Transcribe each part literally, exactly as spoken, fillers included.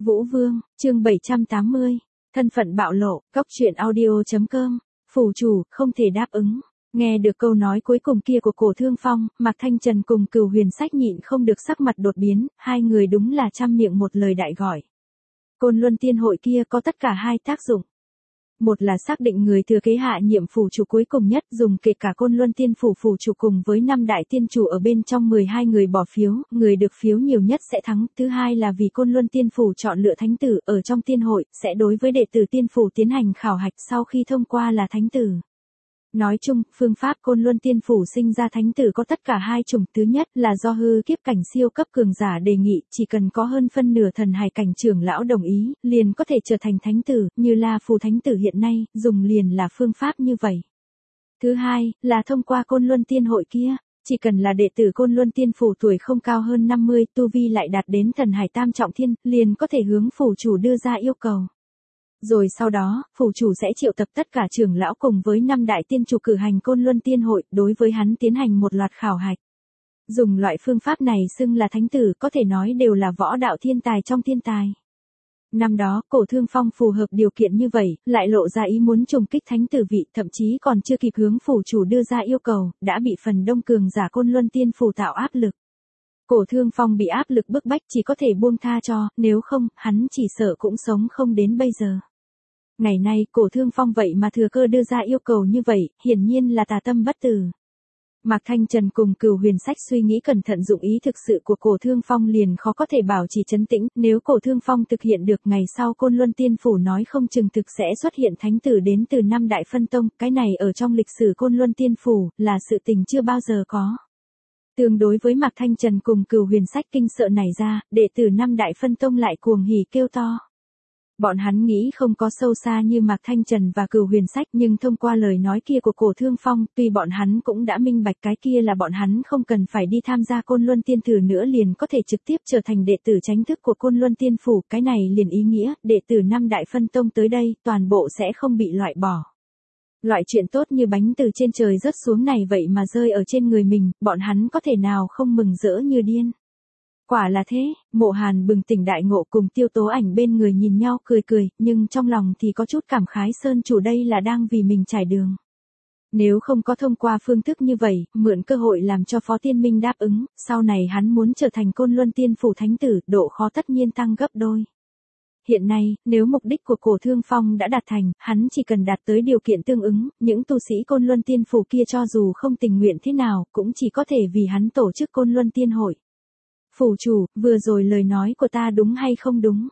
Vũ Vương, chương bảy trăm tám mươi, thân phận bạo lộ, cóc truyện audio.com, phù chủ, không thể đáp ứng. Nghe được câu nói cuối cùng kia của Cổ Thương Phong, Mạc Thanh Trần cùng Cửu Huyền Sách nhịn không được sắc mặt đột biến, hai người đúng là trăm miệng một lời đại gọi. Côn Luân Tiên Hội kia có tất cả hai tác dụng. Một là xác định người thừa kế hạ nhiệm phủ chủ cuối cùng nhất, dùng kể cả Côn Luân Tiên phủ phủ chủ cùng với năm đại tiên chủ ở bên trong mười hai người bỏ phiếu, người được phiếu nhiều nhất sẽ thắng. Thứ hai là vì Côn Luân Tiên phủ chọn lựa thánh tử ở trong tiên hội, sẽ đối với đệ tử tiên phủ tiến hành khảo hạch, sau khi thông qua là thánh tử. Nói chung, phương pháp Côn Luân Tiên phủ sinh ra thánh tử có tất cả hai chủng. Thứ nhất là do hư kiếp cảnh siêu cấp cường giả đề nghị, chỉ cần có hơn phân nửa thần hài cảnh trưởng lão đồng ý, liền có thể trở thành thánh tử, như La Phù thánh tử hiện nay, dùng liền là phương pháp như vậy. Thứ hai, là thông qua Côn Luân Tiên hội kia, chỉ cần là đệ tử Côn Luân Tiên phủ tuổi không cao hơn năm mươi, tu vi lại đạt đến thần hải tam trọng thiên, liền có thể hướng phủ chủ đưa ra yêu cầu. Rồi sau đó, phủ chủ sẽ triệu tập tất cả trưởng lão cùng với năm đại tiên chủ cử hành Côn Luân Tiên hội, đối với hắn tiến hành một loạt khảo hạch. Dùng loại phương pháp này xưng là thánh tử, có thể nói đều là võ đạo thiên tài trong thiên tài. Năm đó, Cổ Thương Phong phù hợp điều kiện như vậy, lại lộ ra ý muốn trùng kích thánh tử vị, thậm chí còn chưa kịp hướng phủ chủ đưa ra yêu cầu, đã bị phần đông cường giả Côn Luân Tiên phủ tạo áp lực. Cổ Thương Phong bị áp lực bức bách chỉ có thể buông tha cho, nếu không, hắn chỉ sợ cũng sống không đến bây giờ. Ngày nay, Cổ Thương Phong vậy mà thừa cơ đưa ra yêu cầu như vậy, hiển nhiên là tà tâm bất tử. Mạc Thanh Trần cùng Cửu Huyền Sách suy nghĩ cẩn thận, dụng ý thực sự của Cổ Thương Phong liền khó có thể bảo trì trấn tĩnh, nếu Cổ Thương Phong thực hiện được, ngày sau Côn Luân Tiên phủ nói không chừng thực sẽ xuất hiện thánh tử đến từ năm đại phân tông, cái này ở trong lịch sử Côn Luân Tiên phủ là sự tình chưa bao giờ có. Tương đối với Mạc Thanh Trần cùng Cửu Huyền Sách kinh sợ này ra, đệ tử năm đại phân tông lại cuồng hỉ kêu to. Bọn hắn nghĩ không có sâu xa như Mạc Thanh Trần và Cửu Huyền Sách, nhưng thông qua lời nói kia của Cổ Thương Phong, tuy bọn hắn cũng đã minh bạch cái kia là bọn hắn không cần phải đi tham gia Côn Luân Tiên thử nữa liền có thể trực tiếp trở thành đệ tử chính thức của Côn Luân Tiên phủ, cái này liền ý nghĩa, đệ tử năm đại phân tông tới đây, toàn bộ sẽ không bị loại bỏ. Loại chuyện tốt như bánh từ trên trời rớt xuống này vậy mà rơi ở trên người mình, bọn hắn có thể nào không mừng rỡ như điên. Quả là thế, Mộ Hàn bừng tỉnh đại ngộ cùng Tiêu Tố Ảnh bên người nhìn nhau cười cười, nhưng trong lòng thì có chút cảm khái, Sơn chủ đây là đang vì mình trải đường. Nếu không có thông qua phương thức như vậy, mượn cơ hội làm cho Phó Tiên Minh đáp ứng, sau này hắn muốn trở thành Côn Luân Tiên phủ thánh tử, độ khó tất nhiên tăng gấp đôi. Hiện nay, nếu mục đích của Cổ Thương Phong đã đạt thành, hắn chỉ cần đạt tới điều kiện tương ứng, những tu sĩ Côn Luân Tiên phủ kia cho dù không tình nguyện thế nào, cũng chỉ có thể vì hắn tổ chức Côn Luân Tiên hội. Phủ chủ, vừa rồi lời nói của ta đúng hay không đúng?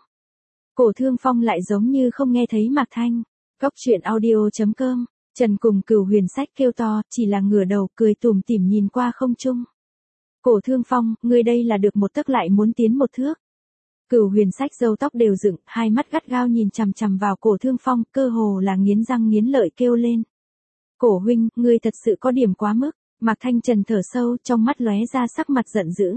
Cổ Thương Phong lại giống như không nghe thấy Mạc Thanh. Cóc truyện audio.com, Trần cùng Cửu Huyền Sách kêu to, chỉ là ngửa đầu cười tủm tỉm nhìn qua không trung. Cổ Thương Phong, ngươi đây là được một tấc lại muốn tiến một thước. Cửu Huyền Sách râu tóc đều dựng, hai mắt gắt gao nhìn chằm chằm vào Cổ Thương Phong, cơ hồ là nghiến răng nghiến lợi kêu lên. Cổ huynh, ngươi thật sự có điểm quá mức. Mạc Thanh Trần thở sâu, trong mắt lóe ra sắc mặt giận dữ.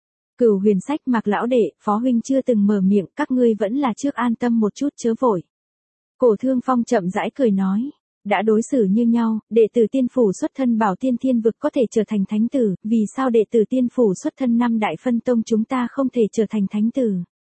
Cửu Huyền Sách, Mạc lão đệ, Phó huynh chưa từng mở miệng, các ngươi vẫn là trước an tâm một chút chớ vội. Cổ Thương Phong chậm rãi cười nói, đã đối xử như nhau, đệ tử tiên phủ xuất thân Bảo Tiên Thiên vực có thể trở thành thánh tử, vì sao đệ tử tiên phủ xuất thân năm đại phân tông chúng ta không thể trở thành thánh tử?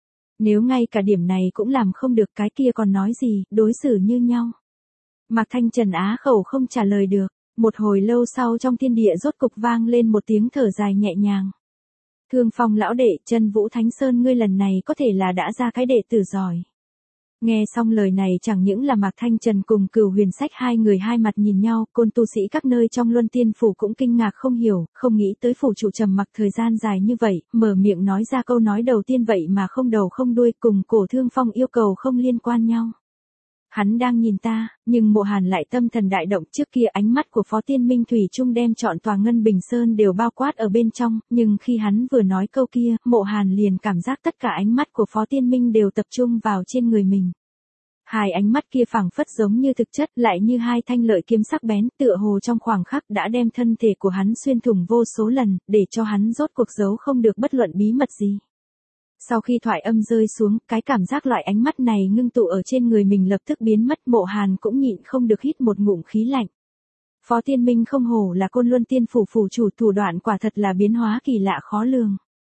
Nếu ngay cả điểm này cũng làm không được, cái kia còn nói gì, đối xử như nhau. Mạc Thanh Trần á khẩu không trả lời được, một hồi lâu sau trong thiên địa rốt cục vang lên một tiếng thở dài nhẹ nhàng. Thương Phong lão đệ, Chân Vũ Thánh Sơn ngươi lần này có thể là đã ra cái đệ tử giỏi. Nghe xong lời này chẳng những là Mạc Thanh Trần cùng Cửu Huyền Sách hai người hai mặt nhìn nhau, côn tu sĩ các nơi trong Luân Tiên phủ cũng kinh ngạc không hiểu, không nghĩ tới phủ chủ trầm mặc thời gian dài như vậy, mở miệng nói ra câu nói đầu tiên vậy mà không đầu không đuôi, cùng Cổ Thương Phong yêu cầu không liên quan nhau. Hắn đang nhìn ta, nhưng Mộ Hàn lại tâm thần đại động, trước kia ánh mắt của Phó Tiên Minh thủy chung đem trọn tòa Ngân Bình Sơn đều bao quát ở bên trong, nhưng khi hắn vừa nói câu kia, Mộ Hàn liền cảm giác tất cả ánh mắt của Phó Tiên Minh đều tập trung vào trên người mình. Hai ánh mắt kia phảng phất giống như thực chất, lại như hai thanh lợi kiếm sắc bén, tựa hồ trong khoảng khắc đã đem thân thể của hắn xuyên thủng vô số lần, để cho hắn rốt cuộc giấu không được bất luận bí mật gì. Sau khi thoại âm rơi xuống, cái cảm giác loại ánh mắt này ngưng tụ ở trên người mình lập tức biến mất, Mộ Hàn cũng nhịn không được hít một ngụm khí lạnh. Phó Tiên Minh không hổ là Côn Luân Tiên phủ phủ chủ, thủ đoạn quả thật là biến hóa kỳ lạ khó lường.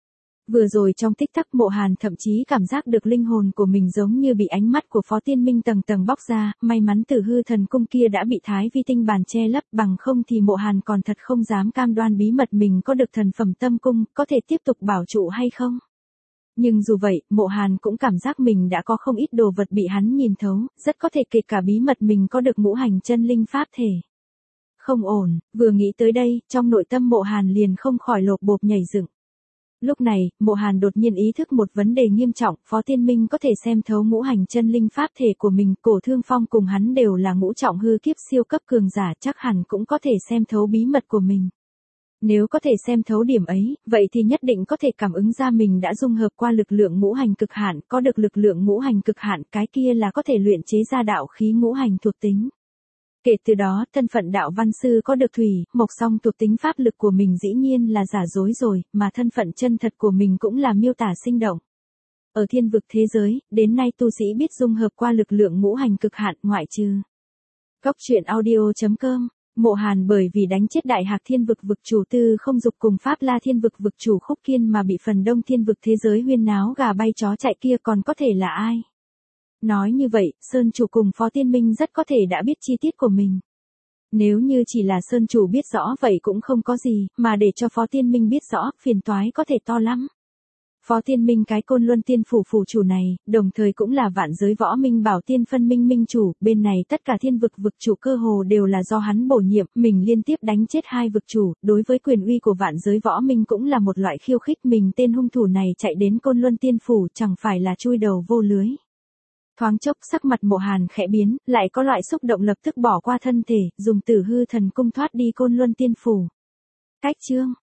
Vừa rồi trong tích tắc Mộ Hàn thậm chí cảm giác được linh hồn của mình giống như bị ánh mắt của Phó Tiên Minh tầng tầng bóc ra, may mắn Tử Hư Thần Cung kia đã bị Thái Vi Tinh bàn che lấp, bằng không thì Mộ Hàn còn thật không dám cam đoan bí mật mình có được thần phẩm tâm cung, có thể tiếp tục bảo trụ hay không. Nhưng dù vậy, Mộ Hàn cũng cảm giác mình đã có không ít đồ vật bị hắn nhìn thấu, rất có thể kể cả bí mật mình có được ngũ hành chân linh pháp thể. Không ổn, vừa nghĩ tới đây, trong nội tâm Mộ Hàn liền không khỏi lột bột nhảy dựng. Lúc này, Mộ Hàn đột nhiên ý thức một vấn đề nghiêm trọng, Phó Tiên Minh có thể xem thấu ngũ hành chân linh pháp thể của mình, Cổ Thương Phong cùng hắn đều là ngũ trọng hư kiếp siêu cấp cường giả, chắc hẳn cũng có thể xem thấu bí mật của mình. Nếu có thể xem thấu điểm ấy, vậy thì nhất định có thể cảm ứng ra mình đã dung hợp qua lực lượng ngũ hành cực hạn, có được lực lượng ngũ hành cực hạn, cái kia là có thể luyện chế ra đạo khí ngũ hành thuộc tính. Kể từ đó, thân phận đạo văn sư có được thủy, mộc song thuộc tính pháp lực của mình dĩ nhiên là giả dối rồi, mà thân phận chân thật của mình cũng là miêu tả sinh động. Ở thiên vực thế giới, đến nay tu sĩ biết dung hợp qua lực lượng ngũ hành cực hạn ngoại trừ. Góc truyện audio chấm com. Mộ Hàn bởi vì đánh chết Đại Hạc Thiên vực vực chủ Tư Không Dục cùng Pháp La Thiên vực vực chủ Khúc Kiên mà bị phần đông thiên vực thế giới huyên náo gà bay chó chạy kia còn có thể là ai? Nói như vậy, Sơn Chủ cùng Phó Tiên Minh rất có thể đã biết chi tiết của mình. Nếu như chỉ là Sơn Chủ biết rõ vậy cũng không có gì, mà để cho Phó Tiên Minh biết rõ, phiền toái có thể to lắm. Phó Tiên Minh cái Côn Luân Tiên phủ phủ chủ này, đồng thời cũng là vạn giới võ minh bảo tiên phân minh minh chủ, bên này tất cả thiên vực vực chủ cơ hồ đều là do hắn bổ nhiệm, mình liên tiếp đánh chết hai vực chủ, đối với quyền uy của vạn giới võ minh cũng là một loại khiêu khích, mình tên hung thủ này chạy đến Côn Luân Tiên phủ chẳng phải là chui đầu vô lưới. Thoáng chốc sắc mặt Mộ Hàn khẽ biến, lại có loại xúc động lập tức bỏ qua thân thể, dùng Tử Hư Thần Cung thoát đi Côn Luân Tiên phủ. Cách chương